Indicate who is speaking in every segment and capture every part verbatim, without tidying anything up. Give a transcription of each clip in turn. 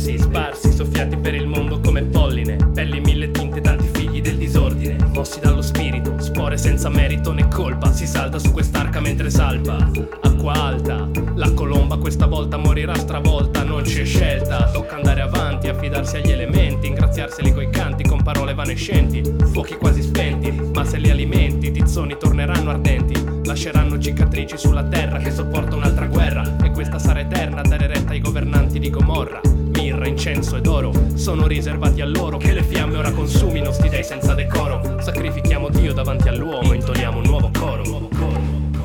Speaker 1: sparsi, sparsi, soffiati per il mondo come polline, pelli mille tinte, tanti figli del disordine, mossi dallo spirito, spore senza merito né colpa, si salta su quest'arca mentre salpa, acqua alta, la colomba questa volta morirà stravolta, non c'è scelta, tocca andare avanti, affidarsi agli elementi, ingraziarseli coi canti con parole evanescenti, fuochi quasi spenti, ma se li alimenti, tizzoni torneranno ardenti, lasceranno cicatrici sulla terra che sopporta un'altra guerra, e questa sarà eterna, dare retta ai governanti di Gomorra. Mirra, incenso ed oro sono riservati a loro, che le fiamme ora consumino sti dei senza decoro. Sacrifichiamo Dio davanti all'uomo, intoniamo un nuovo coro, nuovo coro.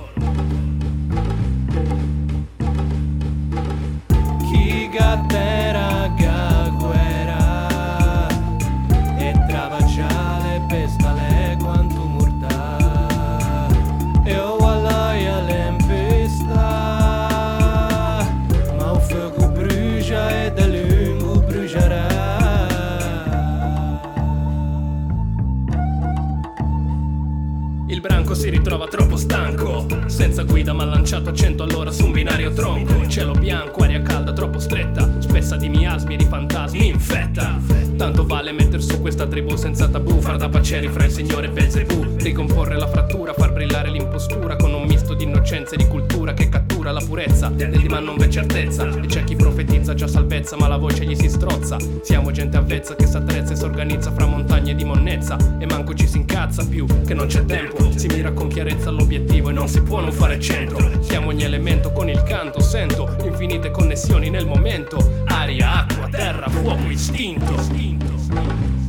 Speaker 2: Chi gattera guerra e travacciale pestale quanto morta e o allaia l'empesta ma o fuoco brucia e da lungo brucerà.
Speaker 1: Il branco si ritrova troppo stanco, senza guida ma lanciato a cento all'ora su un binario tronco. Cielo bianco, aria calda troppo stretta, spessa di miasmi, di fantasmi, infetta. Tanto vale metter su questa tribù senza tabù, far da paceri fra il signore Belzebù, ricomporre la frattura, far brillare l'impostura con un misto di innocenza e di cultura che cattura la purezza del di ma non v'è certezza. E c'è chi profetizza già salvezza ma la voce gli si strozza. Siamo gente avvezza che s'attrezza e s'organizza fra montagne di monnezza, e manco ci si incazza più che non c'è tempo. Si mira con chiarezza all'obiettivo e non si può non fare centro. Siamo ogni elemento con il canto, sento infinite connessioni nel momento. Aria, acqua, terra, fuoco, istinto.